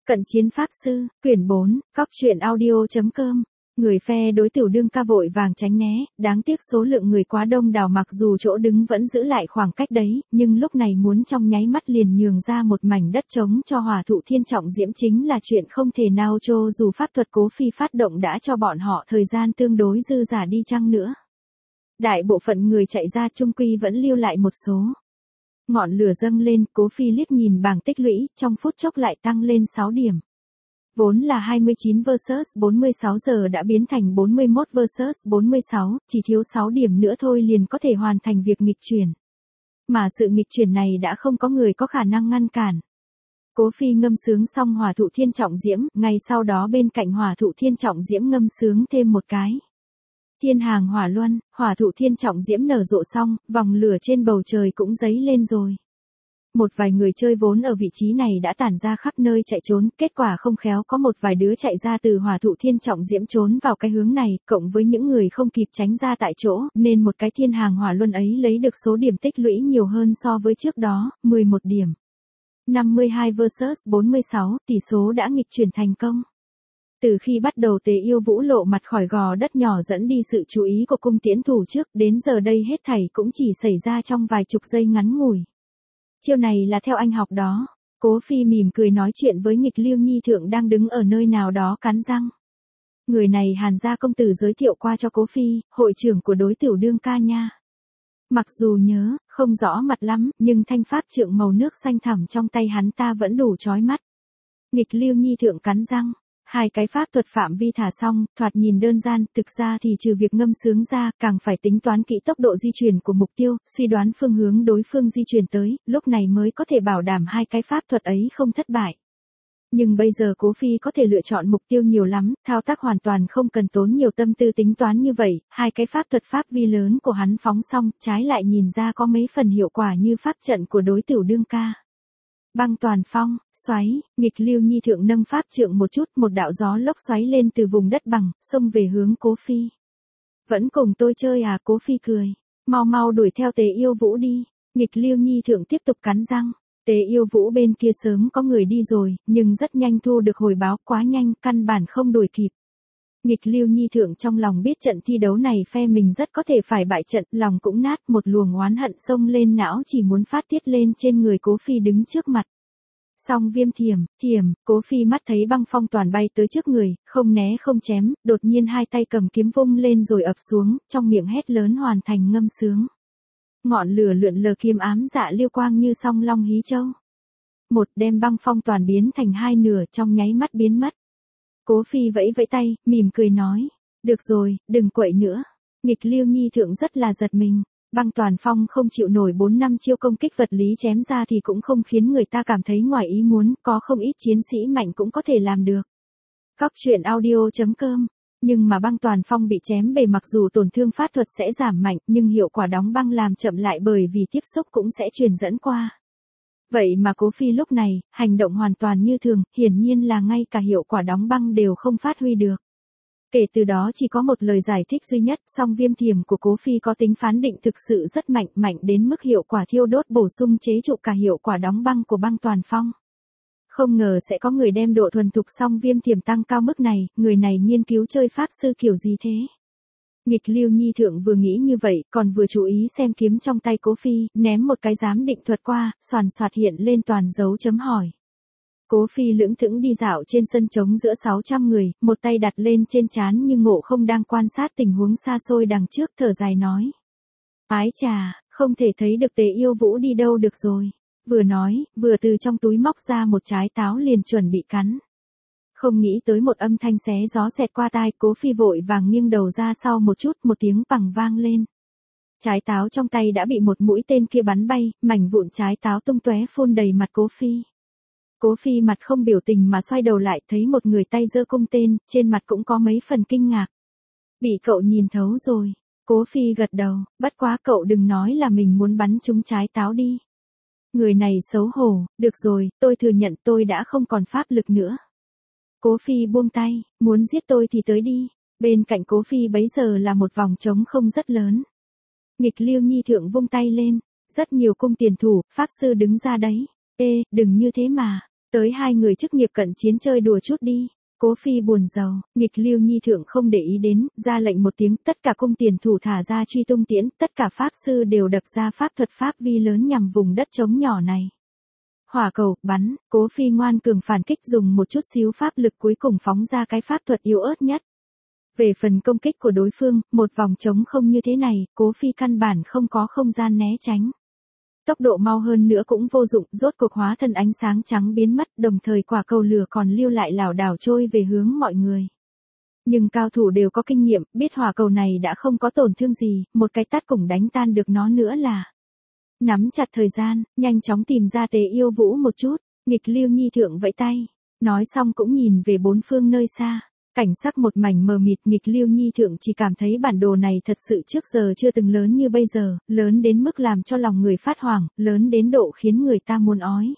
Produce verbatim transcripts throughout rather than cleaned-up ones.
Cận chiến pháp sư, quyển bốn, cóc truyện audio.com. Người phe đối tiểu đương ca vội vàng tránh né, đáng tiếc số lượng người quá đông đảo, mặc dù chỗ đứng vẫn giữ lại khoảng cách đấy, nhưng lúc này muốn trong nháy mắt liền nhường ra một mảnh đất trống cho Hỏa Thụ Thiên Trọng Diễm chính là chuyện không thể nào, cho dù pháp thuật Cố Phi phát động đã cho bọn họ thời gian tương đối dư dả đi chăng nữa. Đại bộ phận người chạy ra chung quy vẫn lưu lại một số. Ngọn lửa dâng lên, Cố Phi liếc nhìn bảng tích lũy, trong phút chốc lại tăng lên sáu điểm. Vốn là hai mươi chín versus bốn mươi sáu giờ đã biến thành bốn mươi mốt versus bốn mươi sáu, chỉ thiếu sáu điểm nữa thôi liền có thể hoàn thành việc nghịch chuyển. Mà sự nghịch chuyển này đã không có người có khả năng ngăn cản. Cố Phi ngâm sướng xong Hỏa Thụ Thiên Trọng Diễm, ngay sau đó bên cạnh Hỏa Thụ Thiên Trọng Diễm ngâm sướng thêm một cái. Thiên hàng hỏa luân, Hỏa Thụ Thiên Trọng Diễm nở rộ xong, vòng lửa trên bầu trời cũng dấy lên rồi. Một vài người chơi vốn ở vị trí này đã tản ra khắp nơi chạy trốn, kết quả không khéo có một vài đứa chạy ra từ Hỏa Thụ Thiên Trọng Diễm trốn vào cái hướng này, cộng với những người không kịp tránh ra tại chỗ, nên một cái thiên hàng hỏa luân ấy lấy được số điểm tích lũy nhiều hơn so với trước đó, mười một điểm. năm mươi hai versus bốn mươi sáu, tỷ số đã nghịch chuyển thành công. Từ khi bắt đầu Tề Yêu Vũ lộ mặt khỏi gò đất nhỏ dẫn đi sự chú ý của cung tiễn thủ trước, đến giờ đây hết thảy cũng chỉ xảy ra trong vài chục giây ngắn ngủi. Chiêu này là theo anh học đó. Cố Phi mỉm cười nói chuyện với Nghịch Lưu Nhi Thượng đang đứng ở nơi nào đó cắn răng. Người này Hàn gia công tử giới thiệu qua cho Cố Phi, hội trưởng của đối tiểu đương ca nha. Mặc dù nhớ, không rõ mặt lắm, nhưng thanh pháp trượng màu nước xanh thẳm trong tay hắn ta vẫn đủ chói mắt. Nghịch Lưu Nhi Thượng cắn răng. Hai cái pháp thuật phạm vi thả xong, thoạt nhìn đơn giản, thực ra thì trừ việc ngâm sướng ra, càng phải tính toán kỹ tốc độ di chuyển của mục tiêu, suy đoán phương hướng đối phương di chuyển tới, lúc này mới có thể bảo đảm hai cái pháp thuật ấy không thất bại. Nhưng bây giờ Cố Phi có thể lựa chọn mục tiêu nhiều lắm, thao tác hoàn toàn không cần tốn nhiều tâm tư tính toán như vậy, hai cái pháp thuật pháp vi lớn của hắn phóng xong, trái lại nhìn ra có mấy phần hiệu quả như pháp trận của đối tiểu đương ca. Băng toàn phong, xoáy, Nghịch Lưu Nhi Thượng nâng pháp trượng một chút, một đạo gió lốc xoáy lên từ vùng đất bằng, xông về hướng Cố Phi. Vẫn cùng tôi chơi à? Cố Phi cười. Mau mau đuổi theo Tề Yêu Vũ đi. Nghịch Lưu Nhi Thượng tiếp tục cắn răng. Tề Yêu Vũ bên kia sớm có người đi rồi, nhưng rất nhanh thu được hồi báo, quá nhanh, căn bản không đuổi kịp. Nghịch Lưu Nhi Thượng trong lòng biết trận thi đấu này phe mình rất có thể phải bại trận, lòng cũng nát, một luồng oán hận xông lên não chỉ muốn phát tiết lên trên người Cố Phi đứng trước mặt. Song viêm thiểm, thiểm, Cố Phi mắt thấy băng phong toàn bay tới trước người, không né không chém, đột nhiên hai tay cầm kiếm vung lên rồi ập xuống, trong miệng hét lớn hoàn thành ngâm sướng. Ngọn lửa lượn lờ kiếm ám dạ liêu quang như song long hí châu. Một đem băng phong toàn biến thành hai nửa trong nháy mắt biến mất. Cố Phi vẫy vẫy tay, mỉm cười nói, được rồi, đừng quậy nữa. Nghịch Lưu Nhi Thượng rất là giật mình, băng toàn phong không chịu nổi bốn năm chiêu công kích vật lý chém ra thì cũng không khiến người ta cảm thấy ngoài ý muốn, có không ít chiến sĩ mạnh cũng có thể làm được. Cóc truyện audio.com. Nhưng mà băng toàn phong bị chém bề, mặc dù tổn thương pháp thuật sẽ giảm mạnh, nhưng hiệu quả đóng băng làm chậm lại bởi vì tiếp xúc cũng sẽ truyền dẫn qua. Vậy mà Cố Phi lúc này, hành động hoàn toàn như thường, hiển nhiên là ngay cả hiệu quả đóng băng đều không phát huy được. Kể từ đó chỉ có một lời giải thích duy nhất, song viêm thiểm của Cố Phi có tính phán định thực sự rất mạnh, mạnh đến mức hiệu quả thiêu đốt bổ sung chế trụ cả hiệu quả đóng băng của băng toàn phong. Không ngờ sẽ có người đem độ thuần thục song viêm thiểm tăng cao mức này, người này nghiên cứu chơi pháp sư kiểu gì thế? Nghịch Lưu Nhi Thượng vừa nghĩ như vậy, còn vừa chú ý xem kiếm trong tay Cố Phi, ném một cái giám định thuật qua, xoàn xoạt hiện lên toàn dấu chấm hỏi. Cố Phi lững thững đi dạo trên sân trống giữa sáu trăm người, một tay đặt lên trên trán như Ngộ Không đang quan sát tình huống xa xôi đằng trước, thở dài nói. Ái chà, không thể thấy được Tề Yêu Vũ đi đâu được rồi. Vừa nói, vừa từ trong túi móc ra một trái táo liền chuẩn bị cắn. Không nghĩ tới một âm thanh xé gió xẹt qua tai, Cố Phi vội vàng nghiêng đầu ra sau một chút, một tiếng bằng vang lên. Trái táo trong tay đã bị một mũi tên kia bắn bay, mảnh vụn trái táo tung tóe phun đầy mặt Cố Phi. Cố Phi mặt không biểu tình mà xoay đầu lại, thấy một người tay giơ cung tên, trên mặt cũng có mấy phần kinh ngạc. Bị cậu nhìn thấu rồi. Cố Phi gật đầu, bất quá cậu đừng nói là mình muốn bắn trúng trái táo đi. Người này xấu hổ, được rồi, tôi thừa nhận tôi đã không còn pháp lực nữa. Cố Phi buông tay, muốn giết tôi thì tới đi. Bên cạnh Cố Phi bấy giờ là một vòng trống không rất lớn. Nghịch Lưu Nhi Thượng vung tay lên, rất nhiều cung tiền thủ, pháp sư đứng ra đấy. Ê, đừng như thế mà. Tới hai người chức nghiệp cận chiến chơi đùa chút đi. Cố Phi buồn rầu, nghịch Lưu Nhi thượng không để ý đến, ra lệnh một tiếng, tất cả cung tiền thủ thả ra truy tung tiễn, tất cả pháp sư đều đập ra pháp thuật pháp vi lớn nhằm vùng đất trống nhỏ này. Hỏa cầu, bắn, Cố Phi ngoan cường phản kích dùng một chút xíu pháp lực cuối cùng phóng ra cái pháp thuật yếu ớt nhất. Về phần công kích của đối phương, một vòng trống không như thế này, Cố Phi căn bản không có không gian né tránh. Tốc độ mau hơn nữa cũng vô dụng, rốt cuộc hóa thân ánh sáng trắng biến mất, đồng thời quả cầu lửa còn lưu lại lảo đảo trôi về hướng mọi người. Nhưng cao thủ đều có kinh nghiệm, biết hỏa cầu này đã không có tổn thương gì, một cái tát cũng đánh tan được nó nữa là. Nắm chặt thời gian, nhanh chóng tìm ra Tế Yêu Vũ một chút, nghịch Lưu Nhi thượng vẫy tay. Nói xong cũng nhìn về bốn phương nơi xa. Cảnh sắc một mảnh mờ mịt, nghịch Lưu Nhi thượng chỉ cảm thấy bản đồ này thật sự trước giờ chưa từng lớn như bây giờ, lớn đến mức làm cho lòng người phát hoảng, lớn đến độ khiến người ta muốn ói.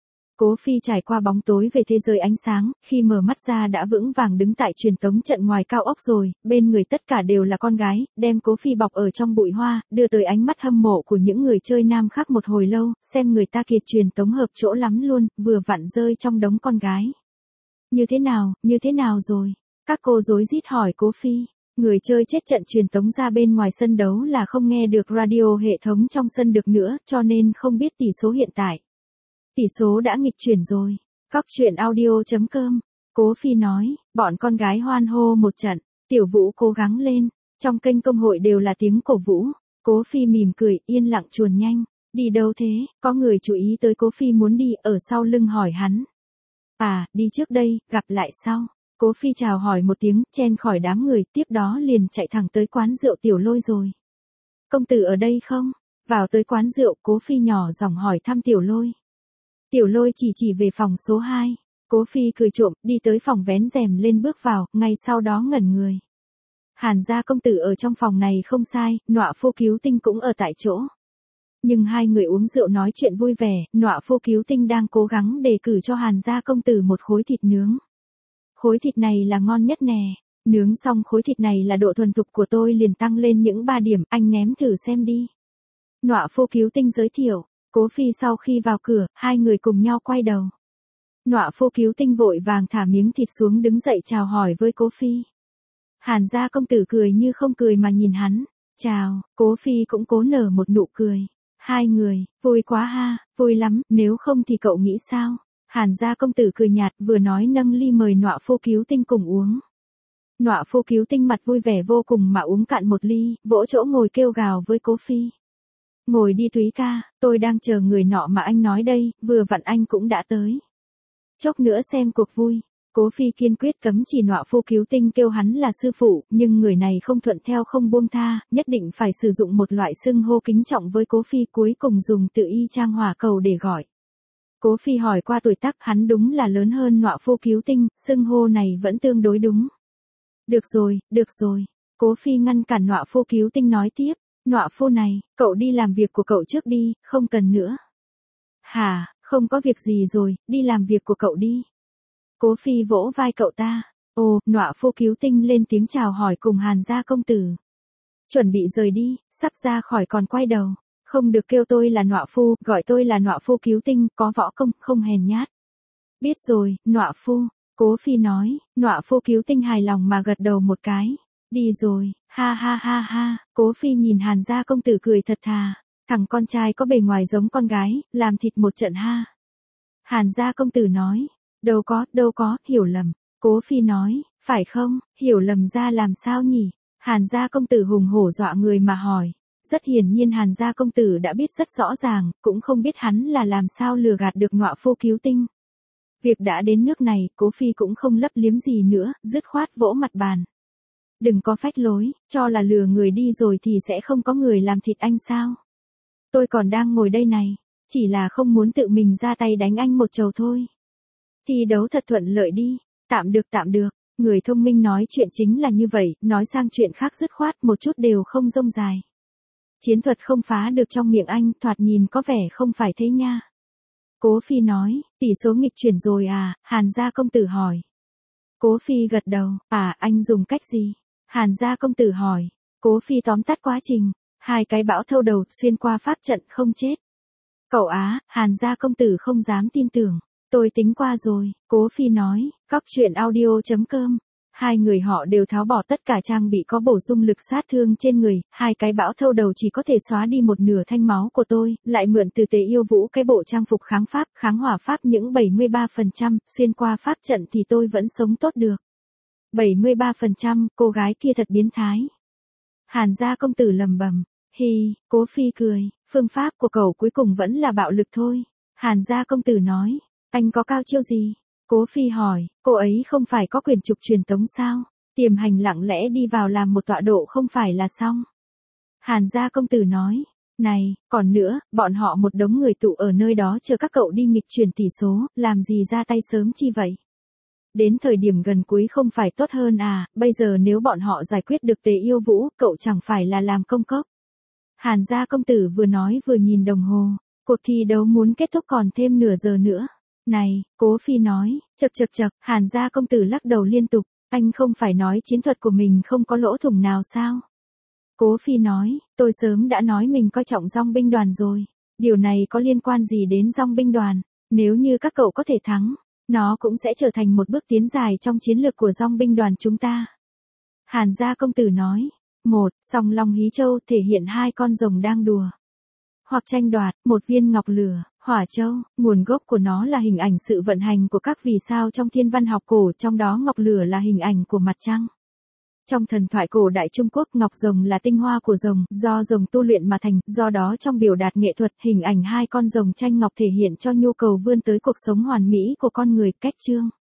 Cố Phi trải qua bóng tối về thế giới ánh sáng, khi mở mắt ra đã vững vàng đứng tại truyền tống trận ngoài cao ốc rồi, bên người tất cả đều là con gái, đem Cố Phi bọc ở trong bụi hoa, đưa tới ánh mắt hâm mộ của những người chơi nam khác một hồi lâu, xem người ta kiệt truyền tống hợp chỗ lắm luôn, vừa vặn rơi trong đống con gái. Như thế nào, như thế nào rồi? Các cô rối rít hỏi Cố Phi. Người chơi chết trận truyền tống ra bên ngoài sân đấu là không nghe được radio hệ thống trong sân được nữa, cho nên không biết tỷ số hiện tại. Tỷ số đã nghịch chuyển rồi. Cóc truyện audio chấm com. Cố Phi nói, bọn con gái hoan hô một trận, Tiểu Vũ cố gắng lên, trong kênh công hội đều là tiếng cổ vũ. Cố Phi mỉm cười, yên lặng chuồn nhanh. Đi đâu thế? Có người chú ý tới Cố Phi muốn đi, ở sau lưng hỏi hắn. À, đi trước đây, gặp lại sau. Cố Phi chào hỏi một tiếng, chen khỏi đám người, tiếp đó liền chạy thẳng tới quán rượu Tiểu Lôi rồi. Công tử ở đây không? Vào tới quán rượu, Cố Phi nhỏ giọng hỏi thăm Tiểu Lôi. Tiểu Lôi chỉ chỉ về phòng số hai. Cố Phi cười trộm, đi tới phòng vén rèm lên bước vào, ngay sau đó ngẩn người. Hàn gia công tử ở trong phòng này không sai, Nọa Phu Cứu Tinh cũng ở tại chỗ. Nhưng hai người uống rượu nói chuyện vui vẻ, Nọa Phu Cứu Tinh đang cố gắng đề cử cho Hàn gia công tử một khối thịt nướng. Khối thịt này là ngon nhất nè, nướng xong khối thịt này là độ thuần thục của tôi liền tăng lên những ba điểm, anh ném thử xem đi. Nọa Phu Cứu Tinh giới thiệu, Cố Phi sau khi vào cửa, hai người cùng nhau quay đầu. Nọa Phu Cứu Tinh vội vàng thả miếng thịt xuống đứng dậy chào hỏi với Cố Phi. Hàn gia công tử cười như không cười mà nhìn hắn, chào, Cố Phi cũng cố nở một nụ cười. Hai người, vui quá ha, vui lắm, nếu không thì cậu nghĩ sao? Hàn gia công tử cười nhạt vừa nói nâng ly mời Nọa Phu Cứu Tinh cùng uống. Nọa Phu Cứu Tinh mặt vui vẻ vô cùng mà uống cạn một ly, vỗ chỗ ngồi kêu gào với Cố Phi. Ngồi đi Túy ca, tôi đang chờ người nọ mà anh nói đây, vừa vặn anh cũng đã tới. Chốc nữa xem cuộc vui. Cố Phi kiên quyết cấm chỉ Nọa Phu Cứu Tinh kêu hắn là sư phụ, nhưng người này không thuận theo không buông tha, nhất định phải sử dụng một loại xưng hô kính trọng với Cố Phi, cuối cùng dùng tự y trang hỏa cầu để gọi. Cố Phi hỏi qua tuổi tác, hắn đúng là lớn hơn Nọa Phu Cứu Tinh, xưng hô này vẫn tương đối đúng. Được rồi, được rồi. Cố Phi ngăn cản Nọa Phu Cứu Tinh nói tiếp, Nọa Phu này, cậu đi làm việc của cậu trước đi, không cần nữa. Hả, không có việc gì rồi, đi làm việc của cậu đi. Cố Phi vỗ vai cậu ta. Ồ, Nọa Phu Cứu Tinh lên tiếng chào hỏi cùng Hàn gia công tử. Chuẩn bị rời đi, sắp ra khỏi còn quay đầu. Không được kêu tôi là Nọa Phu, gọi tôi là Nọa Phu Cứu Tinh, có võ công, không hèn nhát. Biết rồi, Nọa Phu. Cố Phi nói, Nọa Phu Cứu Tinh hài lòng mà gật đầu một cái. Đi rồi, ha ha ha ha. Cố Phi nhìn Hàn gia công tử cười thật thà. Thằng con trai có bề ngoài giống con gái, làm thịt một trận ha. Hàn gia công tử nói. Đâu có, đâu có, hiểu lầm. Cố Phi nói, phải không, hiểu lầm ra làm sao nhỉ? Hàn gia công tử hùng hổ dọa người mà hỏi. Rất hiển nhiên Hàn gia công tử đã biết rất rõ ràng, cũng không biết hắn là làm sao lừa gạt được Nọa Phu Cứu Tinh. Việc đã đến nước này, Cố Phi cũng không lấp liếm gì nữa, dứt khoát vỗ mặt bàn. Đừng có phách lối, cho là lừa người đi rồi thì sẽ không có người làm thịt anh sao? Tôi còn đang ngồi đây này, chỉ là không muốn tự mình ra tay đánh anh một trầu thôi. Thi đấu thật thuận lợi đi, tạm được tạm được, người thông minh nói chuyện chính là như vậy, nói sang chuyện khác dứt khoát một chút đều không rông dài. Chiến thuật không phá được trong miệng anh, thoạt nhìn có vẻ không phải thế nha. Cố Phi nói, tỷ số nghịch chuyển rồi à, Hàn gia công tử hỏi. Cố Phi gật đầu, à, anh dùng cách gì? Hàn gia công tử hỏi. Cố Phi tóm tắt quá trình, hai cái bão thâu đầu xuyên qua pháp trận không chết. Cậu á, Hàn gia công tử không dám tin tưởng. Tôi tính qua rồi, Cố Phi nói, cóc truyện audio chấm com. Hai người họ đều tháo bỏ tất cả trang bị có bổ sung lực sát thương trên người, hai cái bão thâu đầu chỉ có thể xóa đi một nửa thanh máu của tôi, lại mượn từ Tề Yêu Vũ cái bộ trang phục kháng pháp, kháng hỏa pháp những bảy mươi ba phần trăm, xuyên qua pháp trận thì tôi vẫn sống tốt được. bảy mươi ba phần trăm, cô gái kia thật biến thái. Hàn gia công tử lầm bầm, hi, Cố Phi cười, phương pháp của cậu cuối cùng vẫn là bạo lực thôi. Hàn gia công tử nói, anh có cao chiêu gì? Cố Phi hỏi, cô ấy không phải có quyền trục truyền tống sao? Tiềm hành lặng lẽ đi vào làm một tọa độ không phải là xong. Hàn gia công tử nói, này, còn nữa, bọn họ một đống người tụ ở nơi đó chờ các cậu đi nghịch chuyển tỷ số, làm gì ra tay sớm chi vậy? Đến thời điểm gần cuối không phải tốt hơn à, bây giờ nếu bọn họ giải quyết được Tề Yêu Vũ, cậu chẳng phải là làm công cốc. Hàn gia công tử vừa nói vừa nhìn đồng hồ, cuộc thi đấu muốn kết thúc còn thêm nửa giờ nữa. Này, Cố Phi nói, chậc chậc chậc, Hàn gia công tử lắc đầu liên tục, anh không phải nói chiến thuật của mình không có lỗ thủng nào sao? Cố Phi nói, tôi sớm đã nói mình coi trọng dòng binh đoàn rồi, điều này có liên quan gì đến dòng binh đoàn, nếu như các cậu có thể thắng, nó cũng sẽ trở thành một bước tiến dài trong chiến lược của dòng binh đoàn chúng ta. Hàn gia công tử nói, một, Song Long Hí Châu thể hiện hai con rồng đang đùa. Hoặc tranh đoạt, một viên ngọc lửa, hỏa châu, nguồn gốc của nó là hình ảnh sự vận hành của các vì sao trong thiên văn học cổ, trong đó ngọc lửa là hình ảnh của mặt trăng. Trong thần thoại cổ đại Trung Quốc, ngọc rồng là tinh hoa của rồng, do rồng tu luyện mà thành, do đó trong biểu đạt nghệ thuật, hình ảnh hai con rồng tranh ngọc thể hiện cho nhu cầu vươn tới cuộc sống hoàn mỹ của con người, cách chương.